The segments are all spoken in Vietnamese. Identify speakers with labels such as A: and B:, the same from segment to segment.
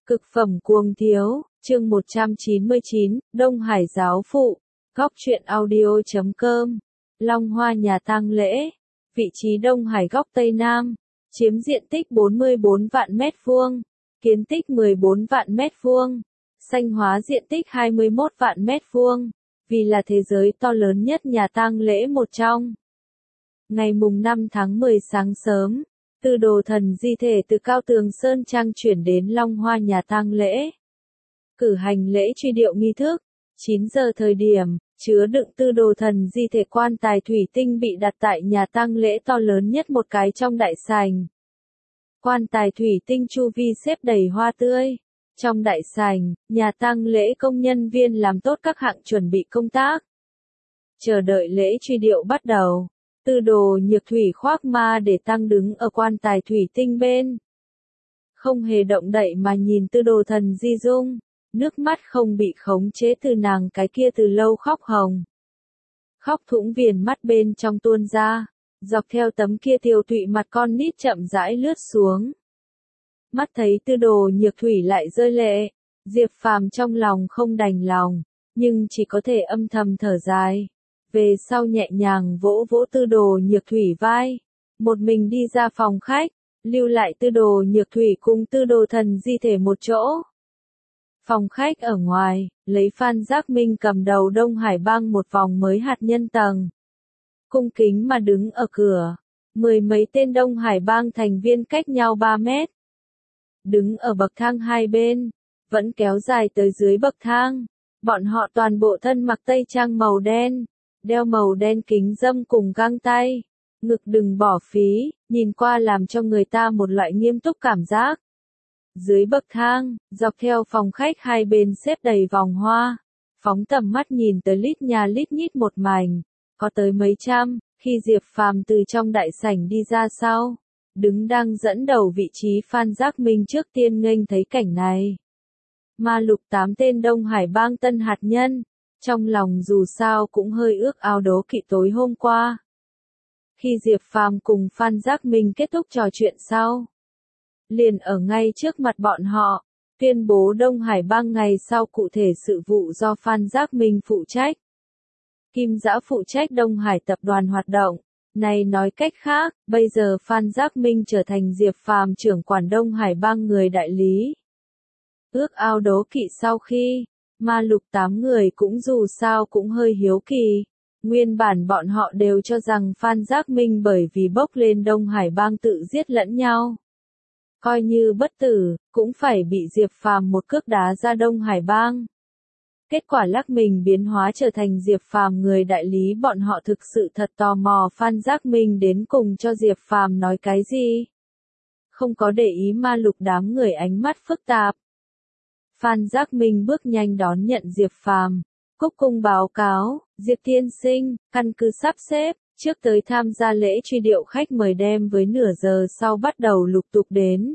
A: Cực phẩm cuồng thiếu, chương 199, Đông Hải giáo phụ, góc truyện audio.com, Long Hoa nhà tang lễ, vị trí Đông Hải góc Tây Nam, chiếm diện tích 44 vạn mét vuông, kiến tích 14 vạn mét vuông, xanh hóa diện tích 21 vạn mét vuông, vì là thế giới to lớn nhất nhà tang lễ một trong. Ngày mùng 5 tháng 10 sáng sớm, Tư Đồ Thần di thể từ Cao Tường Sơn Trang chuyển đến Long Hoa nhà tang lễ. Cử hành lễ truy điệu nghi thức, 9 giờ thời điểm, chứa đựng Tư Đồ Thần di thể quan tài thủy tinh bị đặt tại nhà tang lễ to lớn nhất một cái trong đại sảnh. Quan tài thủy tinh chu vi xếp đầy hoa tươi. Trong đại sảnh, nhà tang lễ công nhân viên làm tốt các hạng chuẩn bị công tác. Chờ đợi lễ truy điệu bắt đầu. Tư Đồ Nhược Thủy khoác ma để tăng đứng ở quan tài thủy tinh bên. Không hề động đậy mà nhìn Tư Đồ Thần di dung, nước mắt không bị khống chế từ nàng cái kia từ lâu khóc hồng. Khóc thủng viền mắt bên trong tuôn ra, dọc theo tấm kia tiều tụy mặt con nít chậm rãi lướt xuống. Mắt thấy Tư Đồ Nhược Thủy lại rơi lệ, Diệp Phàm trong lòng không đành lòng, nhưng chỉ có thể âm thầm thở dài. Về sau nhẹ nhàng vỗ vỗ Tư Đồ Nhược Thủy vai, một mình đi ra phòng khách, lưu lại Tư Đồ Nhược Thủy cùng Tư Đồ Thần di thể một chỗ. Phòng khách ở ngoài, lấy Phan Giác Minh cầm đầu Đông Hải bang một vòng mới hạt nhân tầng. Cung kính mà đứng ở cửa, mười mấy tên Đông Hải bang thành viên cách nhau 3 mét. Đứng ở bậc thang hai bên, vẫn kéo dài tới dưới bậc thang, bọn họ toàn bộ thân mặc tây trang màu đen. Đeo màu đen kính dâm cùng găng tay, ngực đừng bỏ phí, nhìn qua làm cho người ta một loại nghiêm túc cảm giác. Dưới bậc thang, dọc theo phòng khách hai bên xếp đầy vòng hoa, phóng tầm mắt nhìn tới lít nhà lít nhít một mảnh, có tới mấy trăm, khi Diệp Phàm từ trong đại sảnh đi ra sau, đứng đang dẫn đầu vị trí Phan Giác Minh trước tiên nghênh thấy cảnh này. Ma Lục 8 tên Đông Hải bang tân hạt nhân. Trong lòng dù sao cũng hơi ước ao đố kỵ tối hôm qua. Khi Diệp Phàm cùng Phan Giác Minh kết thúc trò chuyện sau, liền ở ngay trước mặt bọn họ, tuyên bố Đông Hải bang ngày sau cụ thể sự vụ do Phan Giác Minh phụ trách. Kim Dã phụ trách Đông Hải tập đoàn hoạt động. Này nói cách khác, bây giờ Phan Giác Minh trở thành Diệp Phàm trưởng quản Đông Hải bang người đại lý. Ước ao đố kỵ sau khi Ma Lục 8 người cũng dù sao cũng hơi hiếu kỳ. Nguyên bản bọn họ đều cho rằng Phan Giác Minh bởi vì bốc lên Đông Hải bang tự giết lẫn nhau. Coi như bất tử, cũng phải bị Diệp Phàm một cước đá ra Đông Hải bang. Kết quả lắc mình biến hóa trở thành Diệp Phàm người đại lý, bọn họ thực sự thật tò mò Phan Giác Minh đến cùng cho Diệp Phàm nói cái gì. Không có để ý Ma Lục đám người ánh mắt phức tạp. Phan Giác Minh bước nhanh đón nhận Diệp Phàm, cúc cung báo cáo, Diệp tiên sinh, căn cứ sắp xếp, trước tới tham gia lễ truy điệu khách mời đem với nửa giờ sau bắt đầu lục tục đến.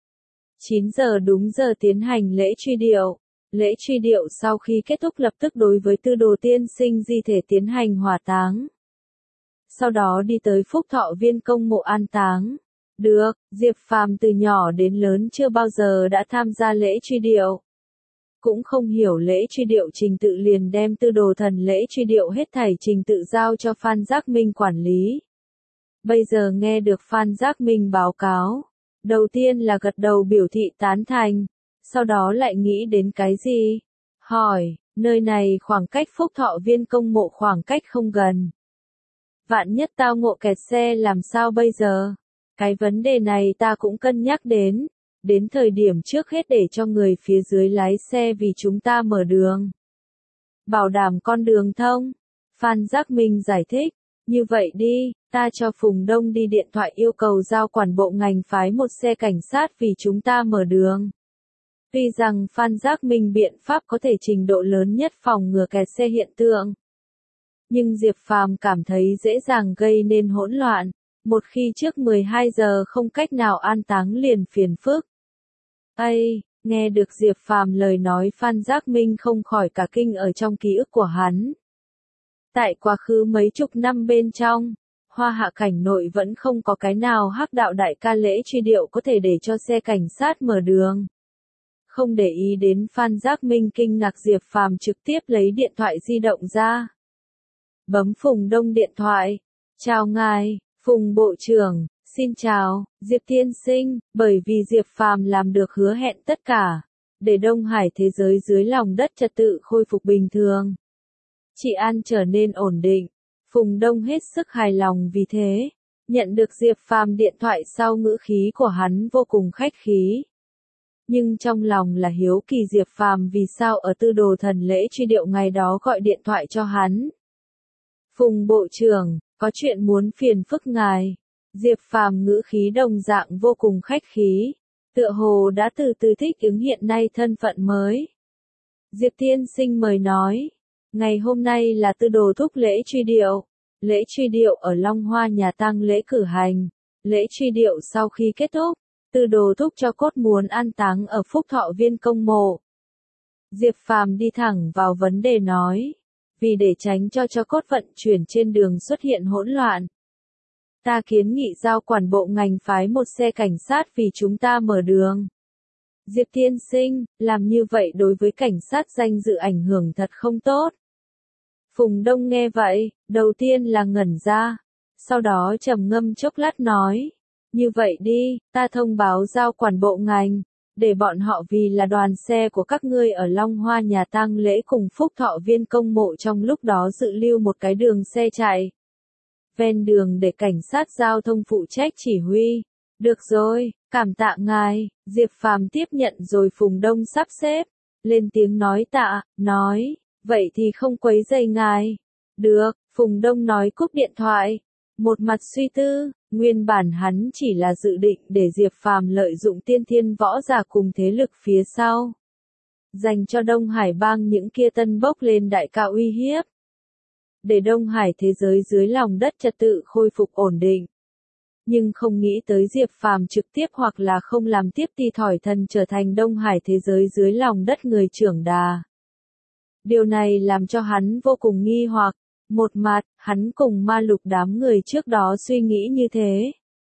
A: 9 giờ đúng giờ tiến hành lễ truy điệu. Lễ truy điệu sau khi kết thúc lập tức đối với Tư Đồ tiên sinh di thể tiến hành hỏa táng. Sau đó đi tới Phúc Thọ Viên công mộ an táng. Được, Diệp Phàm từ nhỏ đến lớn chưa bao giờ đã tham gia lễ truy điệu. Cũng không hiểu lễ truy điệu trình tự, liền đem Tư Đồ Thần lễ truy điệu hết thảy trình tự giao cho Phan Giác Minh quản lý. Bây giờ nghe được Phan Giác Minh báo cáo, đầu tiên là gật đầu biểu thị tán thành, sau đó lại nghĩ đến cái gì? Hỏi, nơi này khoảng cách Phúc Thọ Viên công mộ khoảng cách không gần. Vạn nhất tao ngộ kẹt xe làm sao bây giờ? Cái vấn đề này ta cũng cân nhắc đến thời điểm trước hết để cho người phía dưới lái xe vì chúng ta mở đường. Bảo đảm con đường thông. Phan Giác Minh giải thích, như vậy đi, ta cho Phùng Đông đi điện thoại yêu cầu giao quản bộ ngành phái một xe cảnh sát vì chúng ta mở đường. Tuy rằng Phan Giác Minh biện pháp có thể trình độ lớn nhất phòng ngừa kẹt xe hiện tượng. Nhưng Diệp Phàm cảm thấy dễ dàng gây nên hỗn loạn. Một khi trước 12 giờ không cách nào an táng liền phiền phức. Nghe được Diệp Phàm lời nói, Phan Giác Minh không khỏi cả kinh ở trong ký ức của hắn. Tại quá khứ mấy chục năm bên trong, Hoa Hạ cảnh nội vẫn không có cái nào hắc đạo đại ca lễ truy điệu có thể để cho xe cảnh sát mở đường. Không để ý đến Phan Giác Minh kinh ngạc, Diệp Phàm trực tiếp lấy điện thoại di động ra. Bấm Phùng Đông điện thoại. Chào ngài, Phùng Bộ trưởng, xin chào, Diệp tiên sinh, bởi vì Diệp Phàm làm được hứa hẹn tất cả, để Đông Hải thế giới dưới lòng đất trật tự khôi phục bình thường. Trị an trở nên ổn định. Phùng Đông hết sức hài lòng vì thế. Nhận được Diệp Phàm điện thoại sau, ngữ khí của hắn vô cùng khách khí. Nhưng trong lòng là hiếu kỳ Diệp Phàm vì sao ở Tư Đồ Thần lễ truy điệu ngày đó gọi điện thoại cho hắn. Phùng Bộ trưởng, có chuyện muốn phiền phức ngài. Diệp Phàm ngữ khí đồng dạng vô cùng khách khí, tựa hồ đã từ từ thích ứng hiện nay thân phận mới. Diệp tiên sinh mời nói, ngày hôm nay là Tư Đồ thúc lễ truy điệu. Lễ truy điệu ở Long Hoa nhà tang lễ cử hành. Lễ truy điệu sau khi kết thúc, Tư Đồ thúc cho cốt muốn an táng ở Phúc Thọ Viên công mộ. Diệp Phàm đi thẳng vào vấn đề nói, vì để tránh cho cốt vận chuyển trên đường xuất hiện hỗn loạn, ta kiến nghị giao quản bộ ngành phái một xe cảnh sát vì chúng ta mở đường. Diệp tiên sinh, làm như vậy đối với cảnh sát danh dự ảnh hưởng thật không tốt. Phùng Đông nghe vậy, đầu tiên là ngẩn ra, sau đó trầm ngâm chốc lát nói, như vậy đi, ta thông báo giao quản bộ ngành, để bọn họ vì là đoàn xe của các ngươi ở Long Hoa nhà tang lễ cùng Phúc Thọ Viên công mộ trong lúc đó dự lưu một cái đường xe chạy. Ven đường để cảnh sát giao thông phụ trách chỉ huy. Được rồi, cảm tạ ngài. Diệp Phàm tiếp nhận rồi Phùng Đông sắp xếp. Lên tiếng nói tạ, nói, vậy thì không quấy rầy ngài. Được, Phùng Đông nói cúp điện thoại. Một mặt suy tư, nguyên bản hắn chỉ là dự định để Diệp Phàm lợi dụng tiên thiên võ giả cùng thế lực phía sau, dành cho Đông Hải bang những kia tân bốc lên đại cao uy hiếp. Để Đông Hải thế giới dưới lòng đất trật tự khôi phục ổn định. Nhưng không nghĩ tới Diệp Phàm trực tiếp hoặc là không làm tiếp Ti Thỏi Thần trở thành Đông Hải thế giới dưới lòng đất người trưởng đà. Điều này làm cho hắn vô cùng nghi hoặc. Một mặt, hắn cùng Ma Lục đám người trước đó suy nghĩ như thế.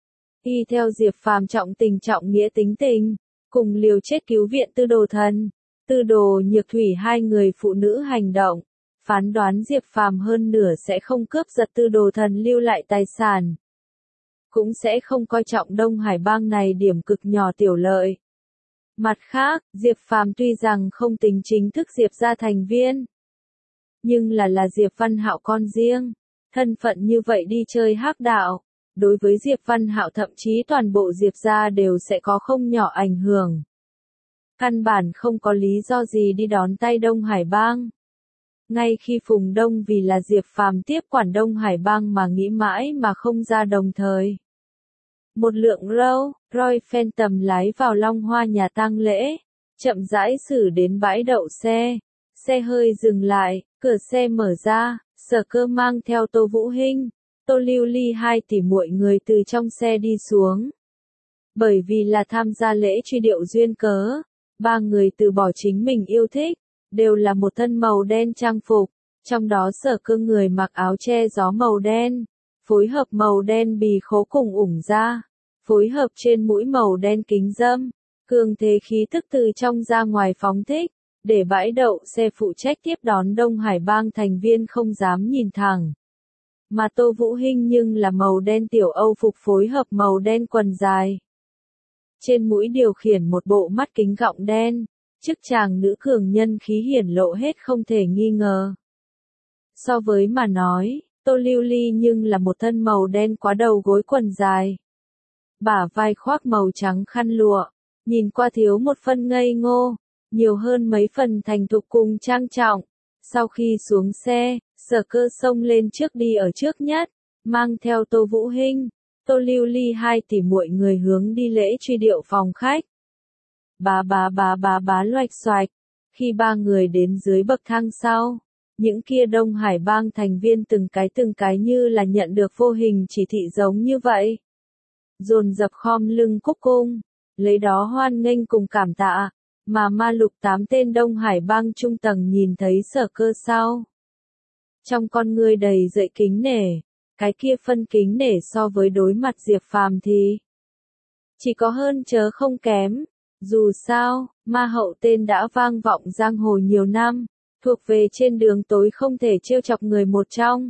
A: Y theo Diệp Phàm trọng tình trọng nghĩa tính tình, cùng liều chết cứu viện Tư Đồ Thần, Tư Đồ Nhược Thủy hai người phụ nữ hành động, phán đoán Diệp Phàm hơn nửa sẽ không cướp giật Tư Đồ Thần lưu lại tài sản, cũng sẽ không coi trọng Đông Hải bang này điểm cực nhỏ tiểu lợi. Mặt khác, Diệp Phàm tuy rằng không tính chính thức Diệp gia thành viên, nhưng là Diệp Văn Hạo con riêng, thân phận như vậy đi chơi hắc đạo, đối với Diệp Văn Hạo thậm chí toàn bộ Diệp gia đều sẽ có không nhỏ ảnh hưởng. Căn bản không có lý do gì đi đón tay Đông Hải bang. Ngay khi Phùng Đông vì là Diệp Phàm tiếp quản Đông Hải bang mà nghĩ mãi mà không ra, đồng thời một lượng Rolls Phantom lái vào Long Hoa nhà tang lễ, chậm rãi xử đến bãi đậu xe. Xe hơi dừng lại, cửa xe mở ra, Sở Cơ mang theo Tô Vũ Hinh, Tô Lưu Ly hai tỷ muội người từ trong xe đi xuống. Bởi vì là tham gia lễ truy điệu duyên cớ, ba người từ bỏ chính mình yêu thích, đều là một thân màu đen trang phục, trong đó Sở Cơ người mặc áo che gió màu đen, phối hợp màu đen bì khố cùng ủng da, phối hợp trên mũi màu đen kính râm, cường thế khí tức từ trong ra ngoài phóng thích. Để bãi đậu xe phụ trách tiếp đón Đông Hải bang thành viên không dám nhìn thẳng. Mà Tô Vũ Hinh nhưng là màu đen tiểu Âu phục phối hợp màu đen quần dài. Trên mũi điều khiển một bộ mắt kính gọng đen, chức chàng nữ cường nhân khí hiển lộ hết không thể nghi ngờ. So với mà nói, Tô Lưu Ly nhưng là một thân màu đen quá đầu gối quần dài. Bả vai khoác màu trắng khăn lụa, nhìn qua thiếu một phân ngây ngô, nhiều hơn mấy phần thành thục cùng trang trọng. Sau khi xuống xe, Sở Cơ xông lên trước đi ở trước nhất, mang theo Tô Vũ Hinh, Tô Lưu Ly hai tỷ muội người hướng đi lễ truy điệu phòng khách. Bá loạch xoạch, khi ba người đến dưới bậc thang sau, những kia Đông Hải bang thành viên từng cái như là nhận được vô hình chỉ thị giống như vậy. Dồn dập khom lưng cúc cung, lấy đó hoan nghênh cùng cảm tạ. Mà Ma Lục 8 tên Đông Hải bang trung tầng nhìn thấy Sở Cơ sau, trong con ngươi đầy dậy kính nể, cái kia phân kính nể so với đối mặt Diệp Phàm thì chỉ có hơn chớ không kém. Dù sao, Ma hậu tên đã vang vọng giang hồ nhiều năm, thuộc về trên đường tối không thể trêu chọc người một trong.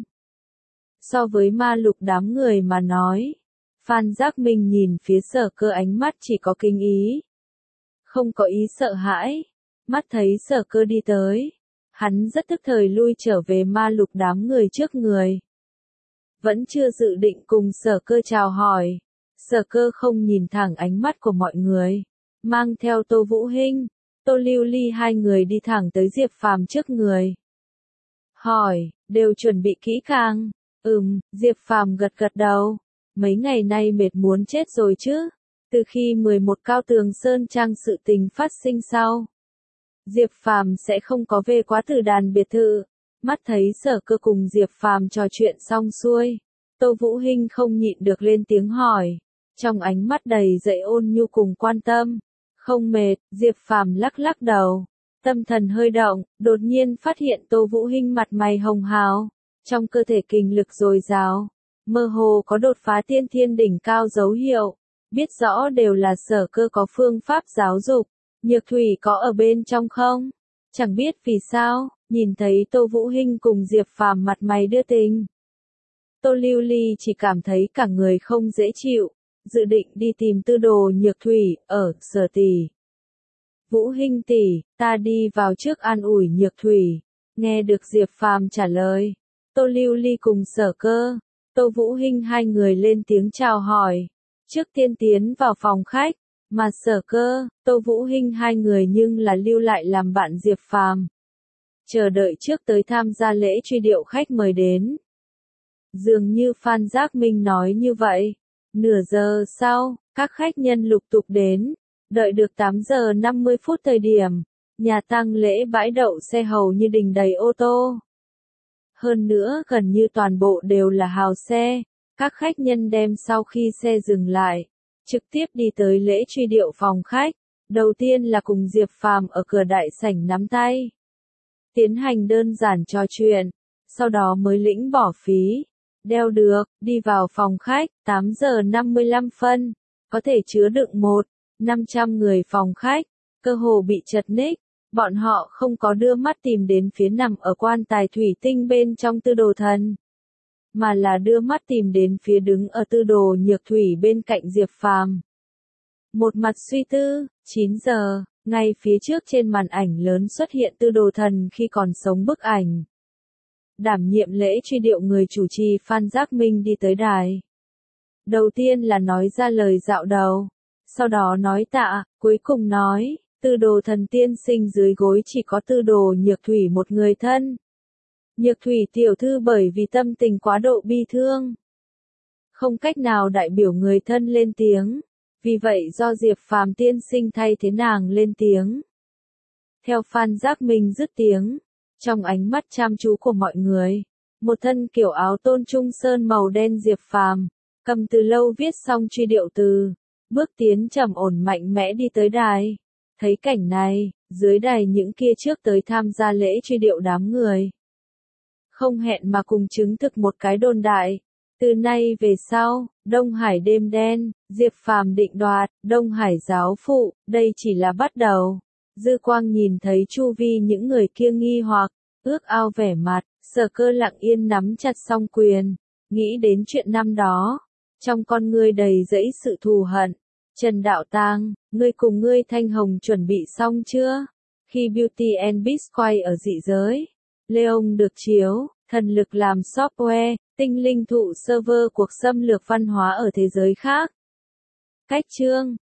A: So với ma lục đám người mà nói, Phan Giác Minh nhìn phía Sở Cơ ánh mắt chỉ có kinh ý, không có ý sợ hãi. Mắt thấy Sở Cơ đi tới, hắn rất tức thời lui trở về ma lục đám người trước người. Vẫn chưa dự định cùng Sở Cơ chào hỏi, Sở Cơ không nhìn thẳng ánh mắt của mọi người, mang theo Tô Vũ Hinh, Tô Lưu Ly hai người đi thẳng tới Diệp Phàm trước người. Hỏi, đều chuẩn bị kỹ càng? Diệp Phàm gật gật đầu. Mấy ngày nay mệt muốn chết rồi chứ. Từ khi 11 Cao Tường Sơn Trang sự tình phát sinh sau, Diệp Phàm sẽ không có về quá Tử Đàn biệt thự. Mắt thấy Sở Cơ cùng Diệp Phàm trò chuyện xong xuôi, Tô Vũ Hinh không nhịn được lên tiếng hỏi, trong ánh mắt đầy dẫy ôn nhu cùng quan tâm. Không mệt, Diệp Phàm lắc lắc đầu, tâm thần hơi động, đột nhiên phát hiện Tô Vũ Hinh mặt mày hồng hào, trong cơ thể kinh lực dồi dào, mơ hồ có đột phá tiên thiên đỉnh cao dấu hiệu, biết rõ đều là Sở Cơ có phương pháp giáo dục. Nhược Thủy có ở bên trong không? Chẳng biết vì sao, nhìn thấy Tô Vũ Hinh cùng Diệp Phàm mặt mày đưa tình, Tô Lưu Ly chỉ cảm thấy cả người không dễ chịu, dự định đi tìm Tư Đồ Nhược Thủy ở Sở tỷ. Vũ Hinh tỷ, ta đi vào trước an ủi Nhược Thủy. Nghe được Diệp Phàm trả lời, Tô Lưu Ly cùng Sở Cơ, Tô Vũ Hinh hai người lên tiếng chào hỏi, trước tiên tiến vào phòng khách, mà Sở Cơ, Tô Vũ Hinh hai người nhưng là lưu lại làm bạn Diệp Phàm, chờ đợi trước tới tham gia lễ truy điệu khách mời đến. Dường như Phan Giác Minh nói như vậy, nửa giờ sau, các khách nhân lục tục đến, đợi được 8 giờ 50 phút thời điểm, nhà tang lễ bãi đậu xe hầu như đình đầy ô tô. Hơn nữa gần như toàn bộ đều là hào xe, các khách nhân đem sau khi xe dừng lại, trực tiếp đi tới lễ truy điệu phòng khách, đầu tiên là cùng Diệp Phàm ở cửa đại sảnh nắm tay, tiến hành đơn giản trò chuyện, sau đó mới lĩnh bỏ phí, đeo được, đi vào phòng khách, 8 giờ 55 phân, có thể chứa đựng 500 người phòng khách, cơ hồ bị chật ních, bọn họ không có đưa mắt tìm đến phía nằm ở quan tài thủy tinh bên trong Tư Đồ Thần, mà là đưa mắt tìm đến phía đứng ở Tư Đồ Nhược Thủy bên cạnh Diệp Phàm. Một mặt suy tư, 9 giờ, ngay phía trước trên màn ảnh lớn xuất hiện Tư Đồ Thần khi còn sống bức ảnh. Đảm nhiệm lễ truy điệu người chủ trì Phan Giác Minh đi tới đài. Đầu tiên là nói ra lời dạo đầu, sau đó nói tạ, cuối cùng nói, Tư Đồ Thần tiên sinh dưới gối chỉ có Tư Đồ Nhược Thủy một người thân. Nhược Thủy tiểu thư bởi vì tâm tình quá độ bi thương, không cách nào đại biểu người thân lên tiếng, vì vậy do Diệp Phàm tiên sinh thay thế nàng lên tiếng. Theo Phan Giác Minh dứt tiếng, trong ánh mắt chăm chú của mọi người, một thân kiểu áo tôn trung sơn màu đen Diệp Phàm, cầm từ lâu viết xong truy điệu từ, bước tiến trầm ổn mạnh mẽ đi tới đài. Thấy cảnh này, dưới đài những kia trước tới tham gia lễ truy điệu đám người, không hẹn mà cùng chứng thực một cái đồn đại. Từ nay về sau, Đông Hải đêm đen, Diệp Phàm định đoạt, Đông Hải giáo phụ, đây chỉ là bắt đầu. Dư Quang nhìn thấy chu vi những người kia nghi hoặc, ước ao vẻ mặt, Sở Cơ lặng yên nắm chặt song quyền, nghĩ đến chuyện năm đó, trong con ngươi đầy dẫy sự thù hận. Trần Đạo Tang, ngươi cùng ngươi Thanh Hồng chuẩn bị xong chưa? Khi Beauty and Beast quay ở dị giới, Leon được chiếu, thần lực làm software, tinh linh thụ server cuộc xâm lược văn hóa ở thế giới khác. Cách chương